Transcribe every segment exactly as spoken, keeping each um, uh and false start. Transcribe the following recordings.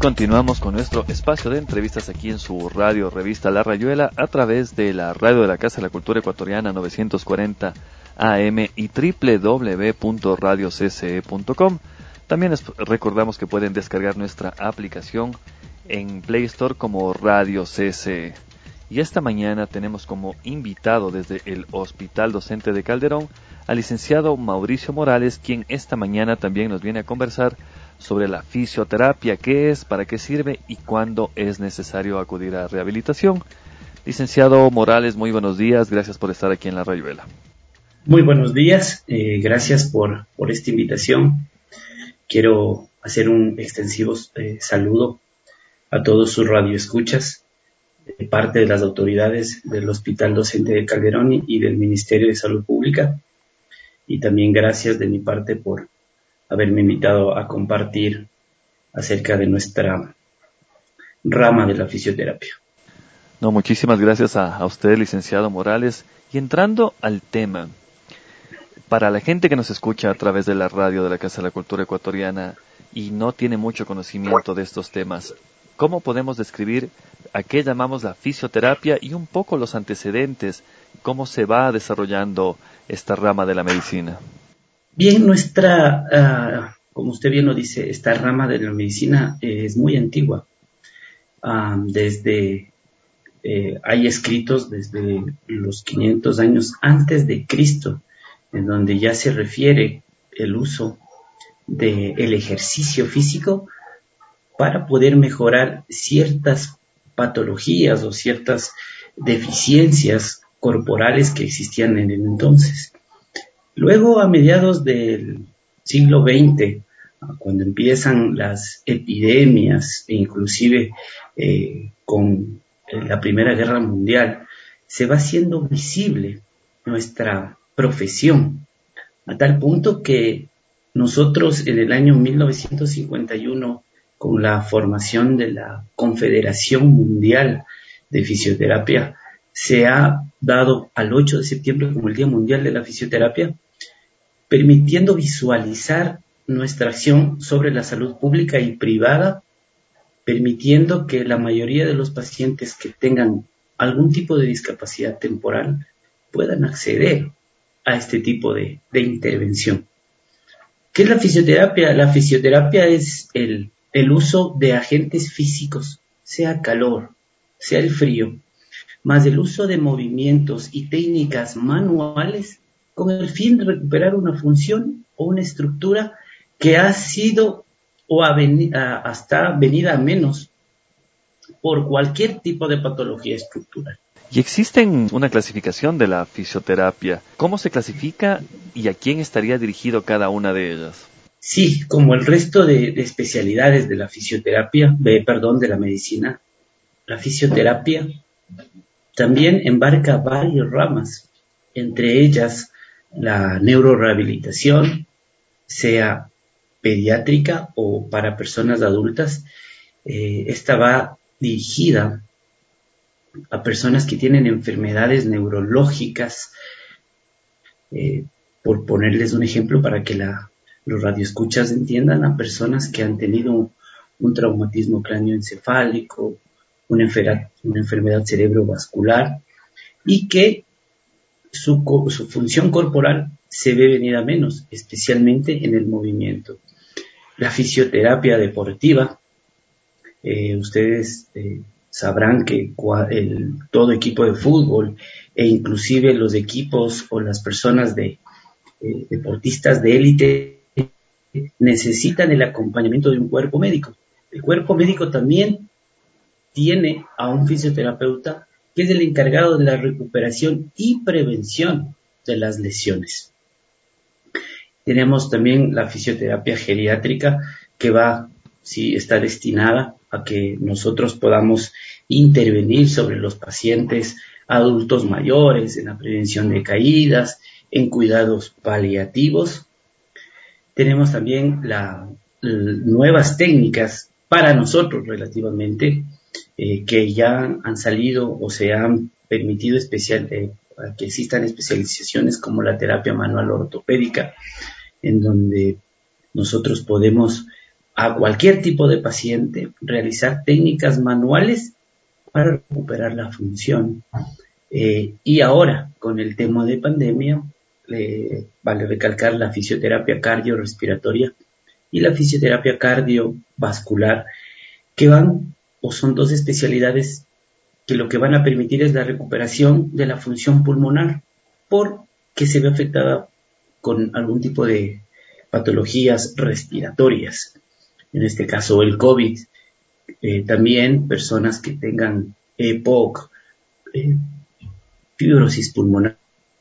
continuamos con nuestro espacio de entrevistas aquí en su radio revista La Rayuela a través de la radio de la Casa de la Cultura Ecuatoriana novecientos cuarenta A M y doble u doble u doble u punto radio c c e punto com. También les recordamos que pueden descargar nuestra aplicación en Play Store como Radio C C E. Y esta mañana tenemos como invitado desde el Hospital Docente de Calderón al licenciado Mauricio Morales, quien esta mañana también nos viene a conversar sobre la fisioterapia, qué es, para qué sirve y cuándo es necesario acudir a rehabilitación. Licenciado Morales, muy buenos días, gracias por estar aquí en La Rayuela. Muy buenos días, eh, gracias por, por esta invitación. Quiero hacer un extensivo eh, saludo a todos sus radioescuchas, de parte de las autoridades del Hospital Docente de Calderón y del Ministerio de Salud Pública. Y también gracias de mi parte por haberme invitado a compartir acerca de nuestra rama de la fisioterapia. No, muchísimas gracias a, a usted, licenciado Morales. Y entrando al tema, para la gente que nos escucha a través de la radio de la Casa de la Cultura Ecuatoriana y no tiene mucho conocimiento de estos temas, ¿cómo podemos describir a qué llamamos la fisioterapia y un poco los antecedentes, cómo se va desarrollando esta rama de la medicina? Bien, nuestra, uh, como usted bien lo dice, esta rama de la medicina eh, es muy antigua. Um, desde, eh, hay escritos desde los quinientos años antes de Cristo, en donde ya se refiere el uso del ejercicio físico para poder mejorar ciertas patologías o ciertas deficiencias corporales que existían en el entonces. Luego, a mediados del siglo veinte, cuando empiezan las epidemias, e inclusive eh, con la Primera Guerra Mundial, se va haciendo visible nuestra profesión, a tal punto que nosotros en el año mil novecientos cincuenta y uno, con la formación de la Confederación Mundial de Fisioterapia, se ha dado al ocho de septiembre como el Día Mundial de la Fisioterapia, permitiendo visualizar nuestra acción sobre la salud pública y privada, permitiendo que la mayoría de los pacientes que tengan algún tipo de discapacidad temporal puedan acceder a este tipo de, de intervención. ¿Qué es la fisioterapia? La fisioterapia es el, el uso de agentes físicos, sea calor, sea el frío, más el uso de movimientos y técnicas manuales con el fin de recuperar una función o una estructura que ha sido o ha veni- a, hasta venida a menos por cualquier tipo de patología estructural. Y existen una clasificación de la fisioterapia. ¿Cómo se clasifica y a quién estaría dirigido cada una de ellas? Sí, como el resto de, de especialidades de la fisioterapia, de, perdón, de la medicina, la fisioterapia también embarca varias ramas, entre ellas la neurorehabilitación, sea pediátrica o para personas adultas. Eh, esta va dirigida a personas que tienen enfermedades neurológicas, eh, por ponerles un ejemplo para que la, los radioescuchas entiendan, a personas que han tenido un traumatismo cráneoencefálico, una, enfer- una enfermedad cerebrovascular y que su, su función corporal se ve venida menos, especialmente en el movimiento. La fisioterapia deportiva, eh, ustedes eh, sabrán que el, todo equipo de fútbol e inclusive los equipos o las personas de eh, deportistas de élite necesitan el acompañamiento de un cuerpo médico. El cuerpo médico también tiene a un fisioterapeuta que es el encargado de la recuperación y prevención de las lesiones. Tenemos también la fisioterapia geriátrica, que va, sí, está destinada a que nosotros podamos intervenir sobre los pacientes adultos mayores, en la prevención de caídas, en cuidados paliativos. Tenemos también la, la, nuevas técnicas para nosotros relativamente, eh, que ya han salido o se han permitido especial, eh, que existan especializaciones como la terapia manual ortopédica, en donde nosotros podemos a cualquier tipo de paciente realizar técnicas manuales para recuperar la función. Eh, y ahora, con el tema de pandemia, eh, vale recalcar la fisioterapia cardiorrespiratoria y la fisioterapia cardiovascular, que van o son dos especialidades que lo que van a permitir es la recuperación de la función pulmonar porque se ve afectada con algún tipo de patologías respiratorias. En este caso el COVID, eh, también personas que tengan E P O C, eh, fibrosis pulmonar,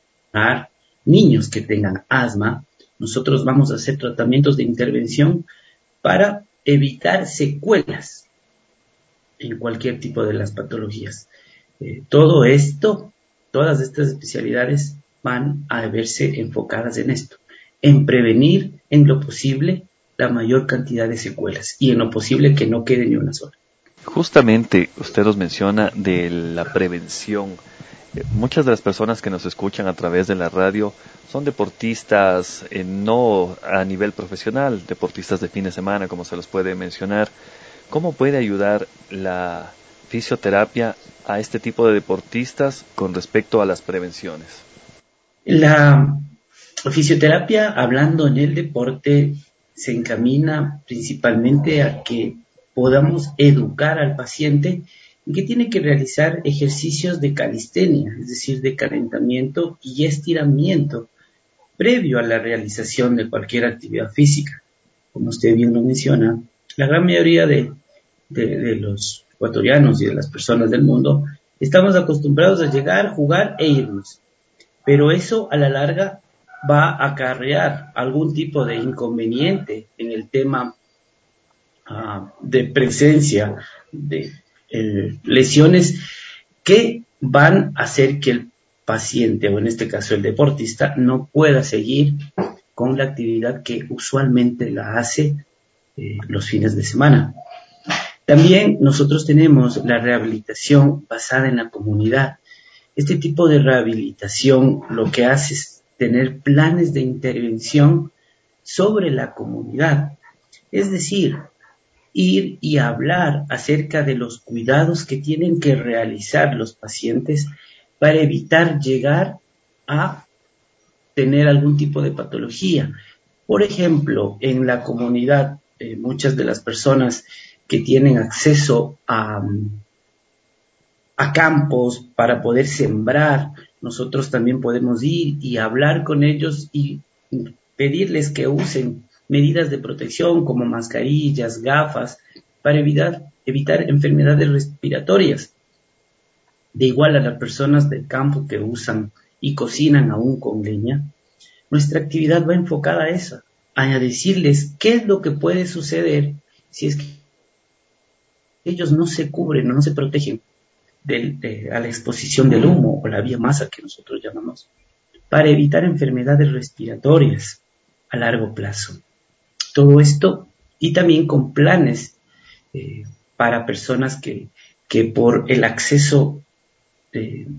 niños que tengan asma. Nosotros vamos a hacer tratamientos de intervención para evitar secuelas en cualquier tipo de las patologías. Eh, todo esto, todas estas especialidades van a verse enfocadas en esto, en prevenir en lo posible la mayor cantidad de secuelas y en lo posible que no quede ni una sola. Justamente usted nos menciona de la prevención. Eh, muchas de las personas que nos escuchan a través de la radio son deportistas, eh, no a nivel profesional, deportistas de fin de semana, como se los puede mencionar. ¿Cómo puede ayudar la fisioterapia a este tipo de deportistas con respecto a las prevenciones? La fisioterapia, hablando en el deporte, se encamina principalmente a que podamos educar al paciente en que tiene que realizar ejercicios de calistenia, es decir, de calentamiento y estiramiento previo a la realización de cualquier actividad física. Como usted bien lo menciona, la gran mayoría de, de, de los ecuatorianos y de las personas del mundo estamos acostumbrados a llegar, jugar e irnos. Pero eso a la larga va a acarrear algún tipo de inconveniente en el tema uh, de presencia de eh, lesiones que van a hacer que el paciente, o en este caso el deportista, no pueda seguir con la actividad que usualmente la hace eh, los fines de semana. También nosotros tenemos la rehabilitación basada en la comunidad. Este tipo de rehabilitación lo que hace es tener planes de intervención sobre la comunidad. Es decir, ir y hablar acerca de los cuidados que tienen que realizar los pacientes para evitar llegar a tener algún tipo de patología. Por ejemplo, en la comunidad, eh, muchas de las personas que tienen acceso a, a campos para poder sembrar, nosotros también podemos ir y hablar con ellos y pedirles que usen medidas de protección como mascarillas, gafas, para evitar, evitar enfermedades respiratorias. De igual a las personas del campo que usan y cocinan aún con leña, nuestra actividad va enfocada a eso, a decirles qué es lo que puede suceder si es que ellos no se cubren o no se protegen de, de, a la exposición del humo o la biomasa que nosotros llamamos, para evitar enfermedades respiratorias a largo plazo. Todo esto y también con planes eh, para personas que, que por el acceso eh,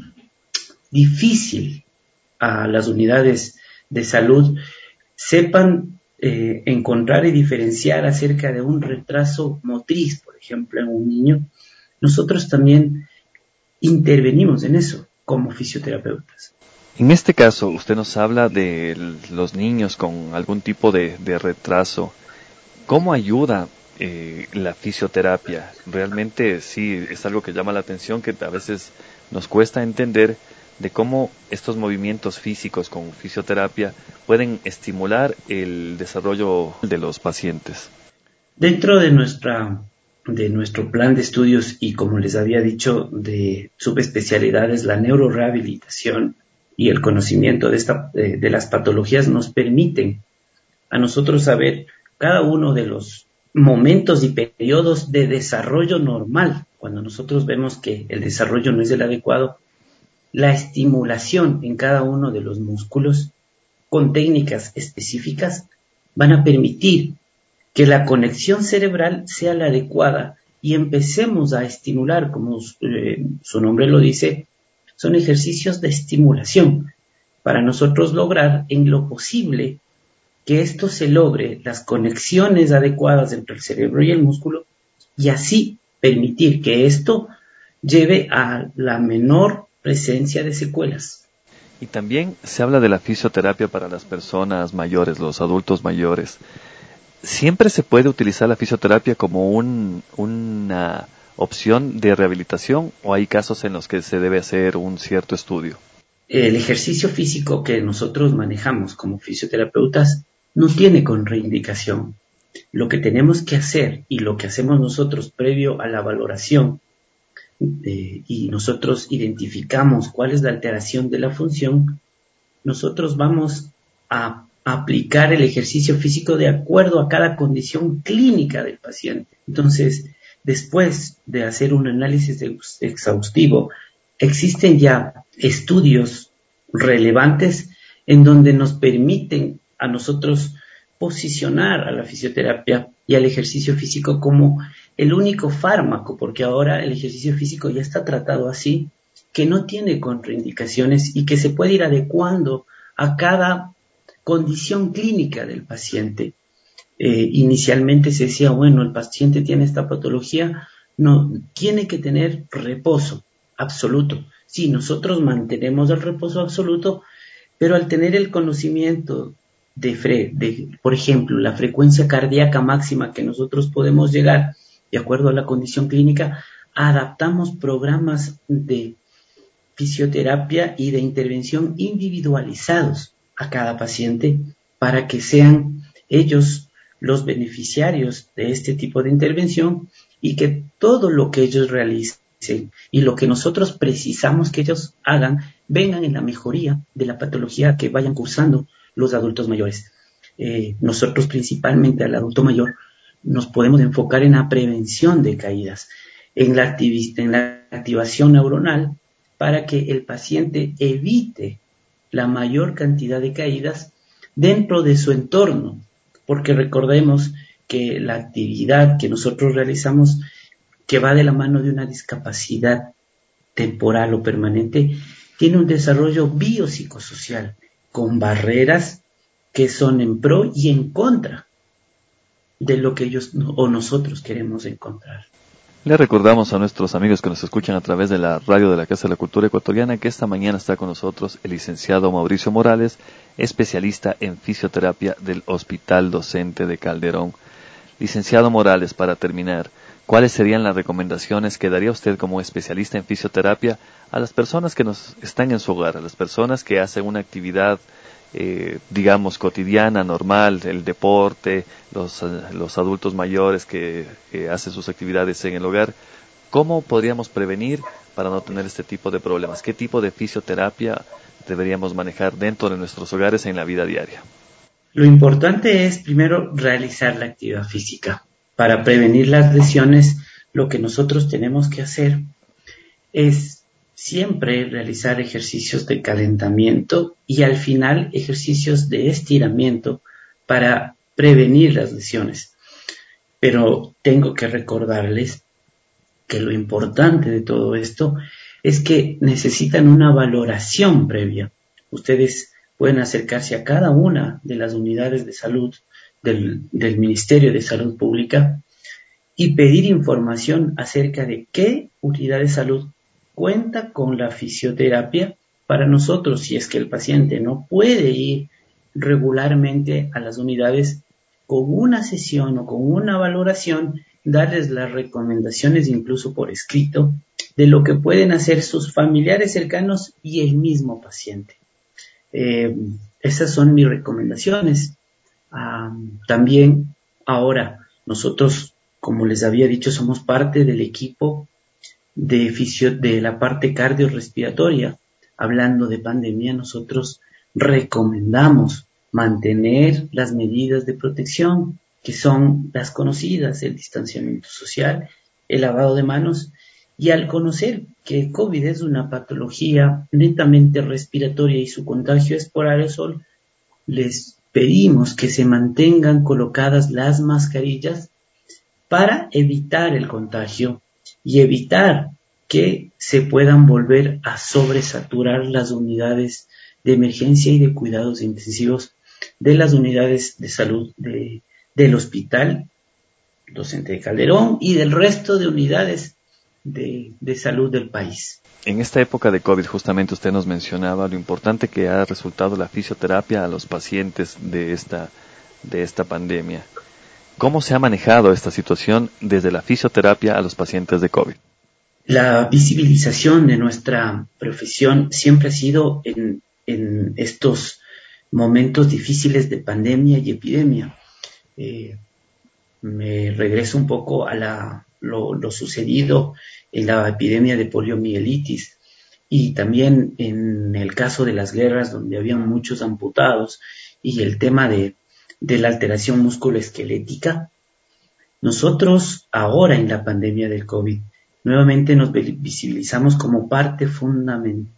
difícil a las unidades de salud sepan eh, encontrar y diferenciar acerca de un retraso motriz, por ejemplo, en un niño. Nosotros también intervenimos en eso como fisioterapeutas. En este caso, usted nos habla de los niños con algún tipo de, de retraso. ¿Cómo ayuda eh, la fisioterapia? Realmente sí es algo que llama la atención, que a veces nos cuesta entender de cómo estos movimientos físicos con fisioterapia pueden estimular el desarrollo de los pacientes. Dentro de nuestra de nuestro plan de estudios y, como les había dicho, de subespecialidades, la neurorehabilitación y el conocimiento de, esta, de, de las patologías nos permiten a nosotros saber cada uno de los momentos y periodos de desarrollo normal. Cuando nosotros vemos que el desarrollo no es el adecuado, la estimulación en cada uno de los músculos con técnicas específicas van a permitir que la conexión cerebral sea la adecuada y empecemos a estimular, como eh, su nombre lo dice, son ejercicios de estimulación para nosotros lograr en lo posible que esto se logre, las conexiones adecuadas entre el cerebro y el músculo, y así permitir que esto lleve a la menor presencia de secuelas. Y también se habla de la fisioterapia para las personas mayores, los adultos mayores. ¿Siempre se puede utilizar la fisioterapia como un, una opción de rehabilitación o hay casos en los que se debe hacer un cierto estudio? El ejercicio físico que nosotros manejamos como fisioterapeutas no tiene contraindicación. Lo que tenemos que hacer y lo que hacemos nosotros previo a la valoración eh, y nosotros identificamos cuál es la alteración de la función, nosotros vamos a aplicar el ejercicio físico de acuerdo a cada condición clínica del paciente. Entonces, después de hacer un análisis exhaustivo, existen ya estudios relevantes en donde nos permiten a nosotros posicionar a la fisioterapia y al ejercicio físico como el único fármaco, porque ahora el ejercicio físico ya está tratado así, que no tiene contraindicaciones y que se puede ir adecuando a cada condición clínica del paciente. Eh, inicialmente se decía, bueno, el paciente tiene esta patología, no, tiene que tener reposo absoluto. Sí, nosotros mantenemos el reposo absoluto, pero al tener el conocimiento de, fre de, por ejemplo, la frecuencia cardíaca máxima que nosotros podemos llegar, de acuerdo a la condición clínica, adaptamos programas de fisioterapia y de intervención individualizados a cada paciente para que sean ellos los beneficiarios de este tipo de intervención y que todo lo que ellos realicen y lo que nosotros precisamos que ellos hagan vengan en la mejoría de la patología que vayan cursando los adultos mayores. Eh, nosotros principalmente al adulto mayor nos podemos enfocar en la prevención de caídas, en la, en la activación neuronal para que el paciente evite la mayor cantidad de caídas dentro de su entorno, porque recordemos que la actividad que nosotros realizamos, que va de la mano de una discapacidad temporal o permanente, tiene un desarrollo biopsicosocial con barreras que son en pro y en contra de lo que ellos o nosotros queremos encontrar. Le recordamos a nuestros amigos que nos escuchan a través de la radio de la Casa de la Cultura Ecuatoriana que esta mañana está con nosotros el licenciado Mauricio Morales, especialista en fisioterapia del Hospital Docente de Calderón. Licenciado Morales, para terminar, ¿cuáles serían las recomendaciones que daría usted como especialista en fisioterapia a las personas que nos están en su hogar, a las personas que hacen una actividad Eh, digamos cotidiana, normal, el deporte, los, los adultos mayores que, que hacen sus actividades en el hogar? ¿Cómo podríamos prevenir para no tener este tipo de problemas? ¿Qué tipo de fisioterapia deberíamos manejar dentro de nuestros hogares en la vida diaria? Lo importante es primero realizar la actividad física. Para prevenir las lesiones, lo que nosotros tenemos que hacer es siempre realizar ejercicios de calentamiento y al final ejercicios de estiramiento para prevenir las lesiones. Pero tengo que recordarles que lo importante de todo esto es que necesitan una valoración previa. Ustedes pueden acercarse a cada una de las unidades de salud del, del Ministerio de Salud Pública y pedir información acerca de qué unidad de salud cuenta con la fisioterapia para nosotros, si es que el paciente no puede ir regularmente a las unidades, con una sesión o con una valoración, darles las recomendaciones incluso por escrito de lo que pueden hacer sus familiares cercanos y el mismo paciente. Eh, esas son mis recomendaciones. Ah, también ahora nosotros, como les había dicho, somos parte del equipo de, fisio, de la parte cardiorrespiratoria. Hablando de pandemia, nosotros recomendamos mantener las medidas de protección, que son las conocidas, el distanciamiento social, el lavado de manos, y al conocer que COVID es una patología netamente respiratoria y su contagio es por aerosol, les pedimos que se mantengan colocadas las mascarillas para evitar el contagio y evitar que se puedan volver a sobresaturar las unidades de emergencia y de cuidados intensivos de las unidades de salud de, del Hospital Docente de Calderón y del resto de unidades de, de salud del país. En esta época de COVID, justamente usted nos mencionaba lo importante que ha resultado la fisioterapia a los pacientes de esta, de esta pandemia. ¿Cómo se ha manejado esta situación desde la fisioterapia a los pacientes de COVID? La visibilización de nuestra profesión siempre ha sido en, en estos momentos difíciles de pandemia y epidemia. Eh, me regreso un poco a la, lo, lo sucedido en la epidemia de poliomielitis y también en el caso de las guerras donde habían muchos amputados y el tema de, de la alteración musculoesquelética. Nosotros ahora en la pandemia del COVID nuevamente nos visibilizamos como parte fundamental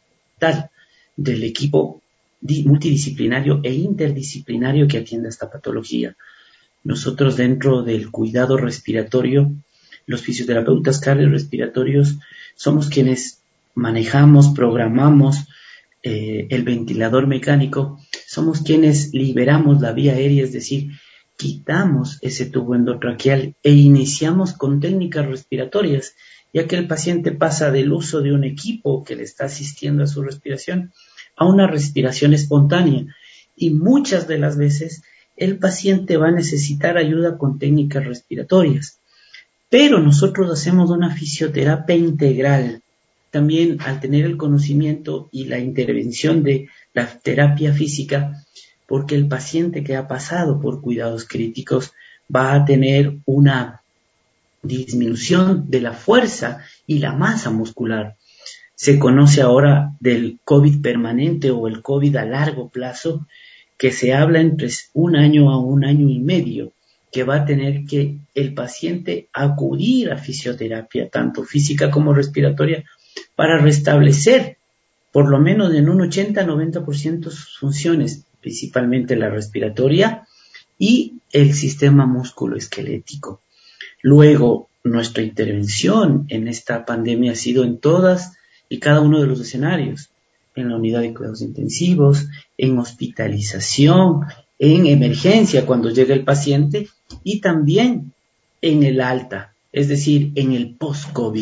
del equipo multidisciplinario e interdisciplinario que atiende esta patología. Nosotros dentro del cuidado respiratorio, los fisioterapeutas cardiorrespiratorios, somos quienes manejamos, programamos eh, el ventilador mecánico, somos quienes liberamos la vía aérea, es decir, quitamos ese tubo endotraqueal e iniciamos con técnicas respiratorias, ya que el paciente pasa del uso de un equipo que le está asistiendo a su respiración a una respiración espontánea y muchas de las veces el paciente va a necesitar ayuda con técnicas respiratorias. Pero nosotros hacemos una fisioterapia integral, también al tener el conocimiento y la intervención de la terapia física, porque el paciente que ha pasado por cuidados críticos va a tener una disminución de la fuerza y la masa muscular. Se conoce ahora del COVID permanente o el COVID a largo plazo, que se habla entre un año a un año y medio, que va a tener que el paciente acudir a fisioterapia, tanto física como respiratoria, para restablecer por lo menos en un ochenta a noventa por ciento sus funciones, principalmente la respiratoria y el sistema musculoesquelético. Luego, nuestra intervención en esta pandemia ha sido en todas y cada uno de los escenarios, en la unidad de cuidados intensivos, en hospitalización, en emergencia cuando llega el paciente y también en el alta, es decir, en el post-COVID.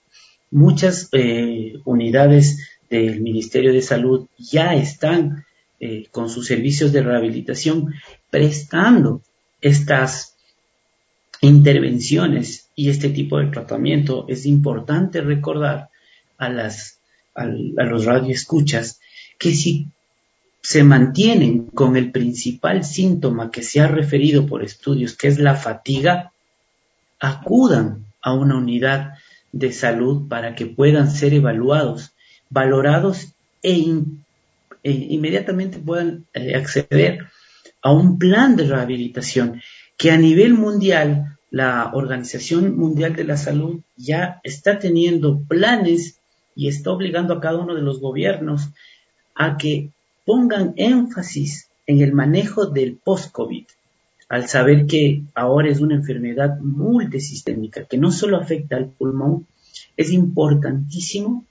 Muchas eh, unidades del Ministerio de Salud ya están eh, con sus servicios de rehabilitación prestando estas intervenciones y este tipo de tratamiento. Es importante recordar a las a, a los radioescuchas que si se mantienen con el principal síntoma que se ha referido por estudios, que es la fatiga, acudan a una unidad de salud para que puedan ser evaluados, valorados e, in, e inmediatamente puedan eh, acceder a un plan de rehabilitación que a nivel mundial la Organización Mundial de la Salud ya está teniendo planes y está obligando a cada uno de los gobiernos a que pongan énfasis en el manejo del post-COVID, al saber que ahora es una enfermedad multisistémica que no solo afecta al pulmón. Es importantísimo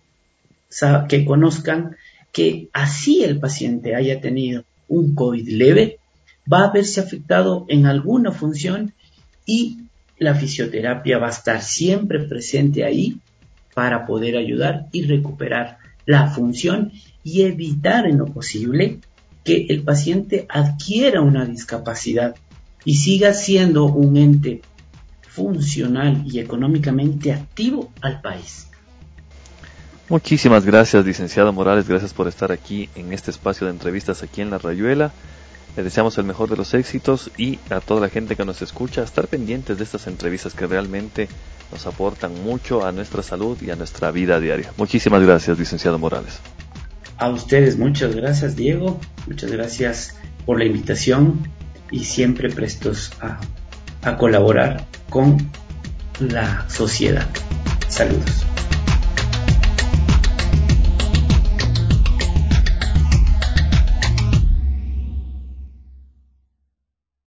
que conozcan que así el paciente haya tenido un COVID leve, va a verse afectado en alguna función y la fisioterapia va a estar siempre presente ahí para poder ayudar y recuperar la función y evitar en lo posible que el paciente adquiera una discapacidad y siga siendo un ente funcional y económicamente activo al país. Muchísimas gracias, licenciado Morales, gracias por estar aquí en este espacio de entrevistas aquí en La Rayuela. Le deseamos el mejor de los éxitos y a toda la gente que nos escucha, estar pendientes de estas entrevistas que realmente nos aportan mucho a nuestra salud y a nuestra vida diaria. Muchísimas gracias, licenciado Morales. A ustedes muchas gracias, Diego, muchas gracias por la invitación y siempre prestos a, a colaborar con la sociedad. Saludos.